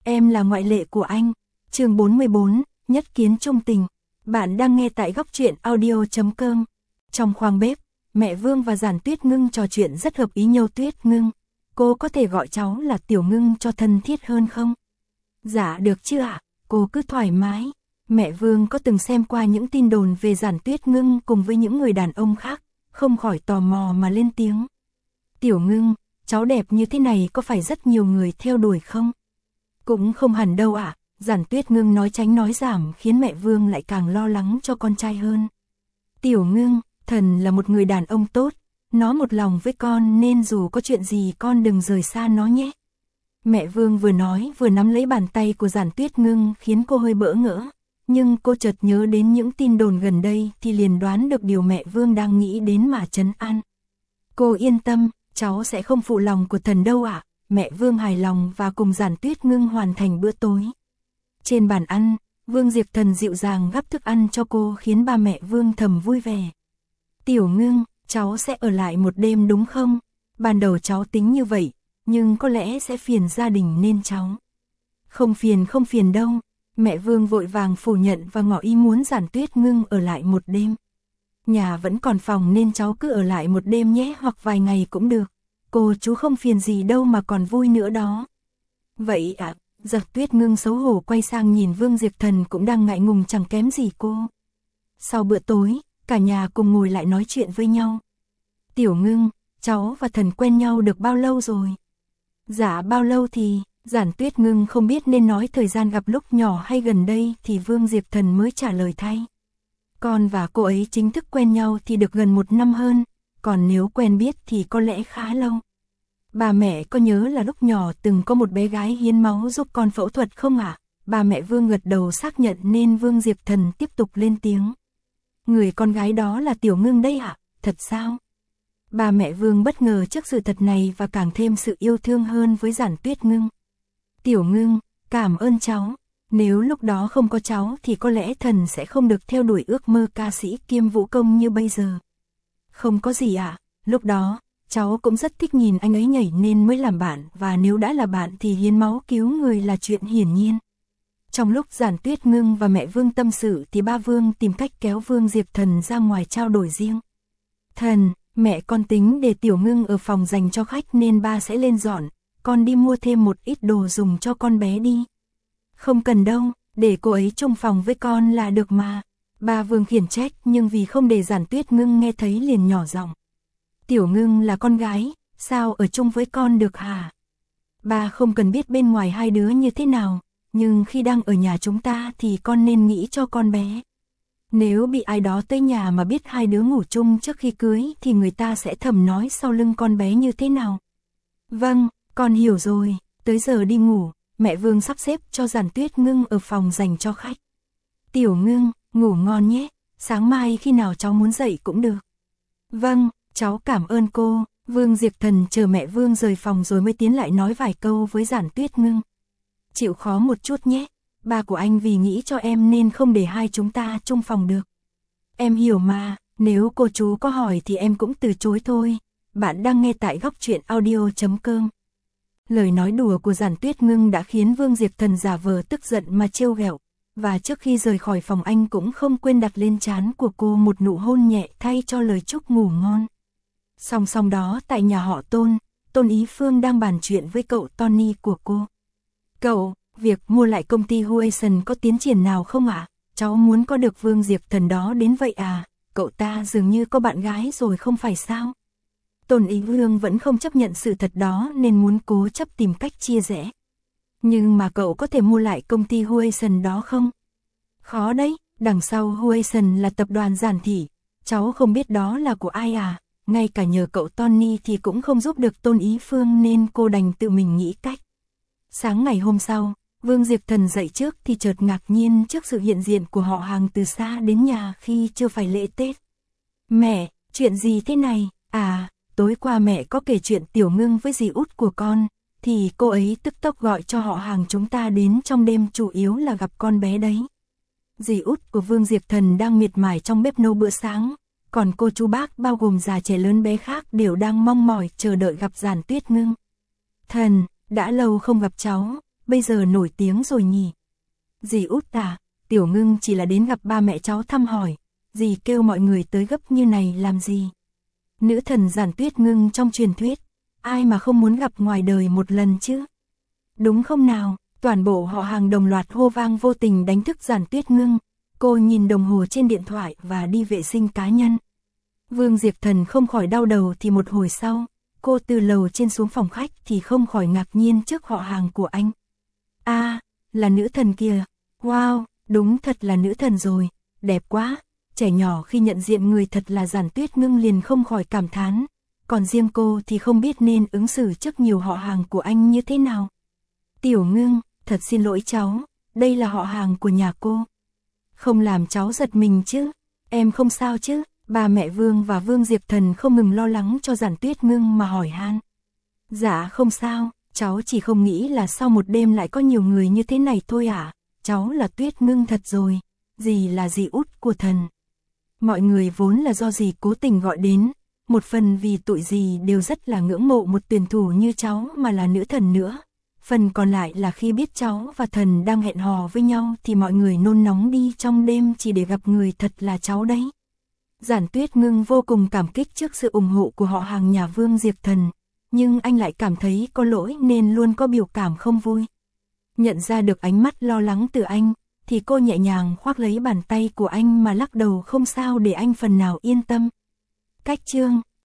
em là ngoại lệ của anh. Chương 44, nhất kiến chung tình. Bạn đang nghe tại góc truyện audio.com. Trong khoang bếp, mẹ Vương và Giản Tuyết Ngưng trò chuyện rất hợp ý nhau. Tuyết Ngưng, cô có thể gọi cháu là Tiểu Ngưng cho thân thiết hơn không? Dạ được chứ ạ, cô cứ thoải mái. Mẹ Vương có từng xem qua những tin đồn về Giản Tuyết Ngưng cùng với những người đàn ông khác, không khỏi tò mò mà lên tiếng. Tiểu Ngưng, cháu đẹp như thế này có phải rất nhiều người theo đuổi không? Cũng không hẳn đâu ạ. Giản Tuyết Ngưng nói tránh nói giảm khiến mẹ Vương lại càng lo lắng cho con trai hơn. Tiểu Ngưng, thần là một người đàn ông tốt, nó một lòng với con nên dù có chuyện gì con đừng rời xa nó nhé. Mẹ Vương vừa nói vừa nắm lấy bàn tay của Giản Tuyết Ngưng khiến cô hơi bỡ ngỡ, nhưng cô chợt nhớ đến những tin đồn gần đây thì liền đoán được điều mẹ Vương đang nghĩ đến mà trấn an. Cô yên tâm, cháu sẽ không phụ lòng của thần đâu ạ. Mẹ Vương hài lòng và cùng Giản Tuyết Ngưng hoàn thành bữa tối. Trên bàn ăn, Vương Diệp Thần dịu dàng gắp thức ăn cho cô khiến ba mẹ Vương thầm vui vẻ. Tiểu Ngưng, cháu sẽ ở lại một đêm đúng không? Ban đầu cháu tính như vậy, nhưng có lẽ sẽ phiền gia đình nên cháu. Không phiền đâu. Mẹ Vương vội vàng phủ nhận và ngỏ ý muốn Giản Tuyết Ngưng ở lại một đêm. Nhà vẫn còn phòng nên cháu cứ ở lại một đêm nhé, hoặc vài ngày cũng được. Cô chú không phiền gì đâu mà còn vui nữa đó. Vậy ạ. Giản Tuyết Ngưng xấu hổ quay sang nhìn Vương Diệp Thần cũng đang ngại ngùng chẳng kém gì cô. Sau bữa tối, cả nhà cùng ngồi lại nói chuyện với nhau. Tiểu Ngưng, cháu và Thần quen nhau được bao lâu rồi? Dạ bao lâu thì... Giản Tuyết Ngưng không biết nên nói thời gian gặp lúc nhỏ hay gần đây thì Vương Diệp Thần mới trả lời thay. Con và cô ấy chính thức quen nhau thì được gần 1 năm hơn, còn nếu quen biết thì có lẽ khá lâu. Bà mẹ có nhớ là lúc nhỏ từng có một bé gái hiến máu giúp con phẫu thuật không ạ? Bà mẹ Vương gật đầu xác nhận nên Vương Diệp Thần tiếp tục lên tiếng. Người con gái đó là Tiểu Ngưng đấy ạ, thật sao? Bà mẹ Vương bất ngờ trước sự thật này và càng thêm sự yêu thương hơn với Giản Tuyết Ngưng. Tiểu Ngưng, cảm ơn cháu. Nếu lúc đó không có cháu thì có lẽ Thần sẽ không được theo đuổi ước mơ ca sĩ kiêm vũ công như bây giờ. Không có gì ạ, lúc đó, cháu cũng rất thích nhìn anh ấy nhảy nên mới làm bạn, và nếu đã là bạn thì hiến máu cứu người là chuyện hiển nhiên. Trong lúc Giản Tuyết Ngưng và mẹ Vương tâm sự thì ba Vương tìm cách kéo Vương Diệp Thần ra ngoài trao đổi riêng. Thần, mẹ con tính để Tiểu Ngưng ở phòng dành cho khách nên ba sẽ lên dọn, con đi mua thêm một ít đồ dùng cho con bé đi. Không cần đâu, để cô ấy chung phòng với con là được mà. Ba Vương khiển trách nhưng vì không để Giản Tuyết Ngưng nghe thấy liền nhỏ giọng. Tiểu Ngưng là con gái, sao ở chung với con được hả? Ba không cần biết bên ngoài hai đứa như thế nào, nhưng khi đang ở nhà chúng ta thì con nên nghĩ cho con bé. Nếu bị ai đó tới nhà mà biết hai đứa ngủ chung trước khi cưới thì người ta sẽ thầm nói sau lưng con bé như thế nào. Vâng, con hiểu rồi, tới giờ đi ngủ, mẹ Vương sắp xếp cho Giản Tuyết Ngưng ở phòng dành cho khách. Tiểu Ngưng, ngủ ngon nhé, sáng mai khi nào cháu muốn dậy cũng được. Vâng, cháu cảm ơn cô. Vương Diệp Thần chờ mẹ Vương rời phòng rồi mới tiến lại nói vài câu với Giản Tuyết Ngưng. Chịu khó một chút nhé, ba của anh vì nghĩ cho em nên không để hai chúng ta chung phòng được. Em hiểu mà, nếu cô chú có hỏi thì em cũng từ chối thôi. Bạn đang nghe tại góc truyện audio.com. Lời nói đùa của Giản Tuyết Ngưng đã khiến Vương Diệp Thần giả vờ tức giận mà trêu ghẹo, và trước khi rời khỏi phòng anh cũng không quên đặt lên trán của cô một nụ hôn nhẹ thay cho lời chúc ngủ ngon. Song song đó tại nhà họ Tôn Ý Phương đang bàn chuyện với cậu Tony của cô. Cậu, việc mua lại công ty Huason có tiến triển nào không ạ? Cháu muốn có được Vương Diệp Thần đó đến vậy à? Cậu ta dường như có bạn gái rồi không phải sao? Tôn Ý Phương vẫn không chấp nhận sự thật đó nên muốn cố chấp tìm cách chia rẽ. Nhưng mà cậu có thể mua lại công ty Huason đó không? Khó đấy, đằng sau Huason là tập đoàn Giản Thị, cháu không biết đó là của ai à? Ngay cả nhờ cậu Tony thì cũng không giúp được Tôn Ý Phương nên cô đành tự mình nghĩ cách. Sáng ngày hôm sau, Vương Diệp Thần dậy trước thì chợt ngạc nhiên trước sự hiện diện của họ hàng từ xa đến nhà khi chưa phải lễ Tết. Mẹ, chuyện gì thế này? À, tối qua mẹ có kể chuyện Tiểu Ngưng với dì út của con, thì cô ấy tức tốc gọi cho họ hàng chúng ta đến trong đêm chủ yếu là gặp con bé đấy. Dì út của Vương Diệp Thần đang miệt mài trong bếp nấu bữa sáng, còn cô chú bác bao gồm già trẻ lớn bé khác đều đang mong mỏi chờ đợi gặp Giản Tuyết Ngưng. Thần, đã lâu không gặp cháu, bây giờ nổi tiếng rồi nhỉ. Dì út à, Tiểu Ngưng chỉ là đến gặp ba mẹ cháu thăm hỏi, dì kêu mọi người tới gấp như này làm gì? Nữ thần Giản Tuyết Ngưng trong truyền thuyết, ai mà không muốn gặp ngoài đời một lần chứ? Đúng không nào? Toàn bộ họ hàng đồng loạt hô vang vô tình đánh thức Giản Tuyết Ngưng. Cô nhìn đồng hồ trên điện thoại và đi vệ sinh cá nhân. Vương Diệp Thần không khỏi đau đầu thì một hồi sau, cô từ lầu trên xuống phòng khách thì không khỏi ngạc nhiên trước họ hàng của anh. À, là nữ thần kìa. Wow, đúng thật là nữ thần rồi, đẹp quá. Trẻ nhỏ khi nhận diện người thật là Giản Tuyết Ngưng liền không khỏi cảm thán. Còn riêng cô thì không biết nên ứng xử trước nhiều họ hàng của anh như thế nào. Tiểu Ngưng, thật xin lỗi cháu, đây là họ hàng của nhà cô. Không làm cháu giật mình chứ, em không sao chứ? Ba mẹ Vương và Vương Diệp Thần không ngừng lo lắng cho Giản Tuyết Ngưng mà hỏi han. Dạ không sao, cháu chỉ không nghĩ là sau một đêm lại có nhiều người như thế này thôi ạ. Cháu là Tuyết Ngưng thật rồi, dì là dì út của thần. Mọi người vốn là do dì cố tình gọi đến, một phần vì tụi dì đều rất là ngưỡng mộ một tuyển thủ như cháu mà là nữ thần nữa. Phần còn lại là khi biết cháu và thần đang hẹn hò với nhau thì mọi người nôn nóng đi trong đêm chỉ để gặp người thật là cháu đấy. Giản Tuyết Ngưng vô cùng cảm kích trước sự ủng hộ của họ hàng nhà Vương Diệp Thần, nhưng anh lại cảm thấy có lỗi nên luôn có biểu cảm không vui. Nhận ra được ánh mắt lo lắng từ anh, thì cô nhẹ nhàng khoác lấy bàn tay của anh mà lắc đầu không sao để anh phần nào yên tâm. Cách chương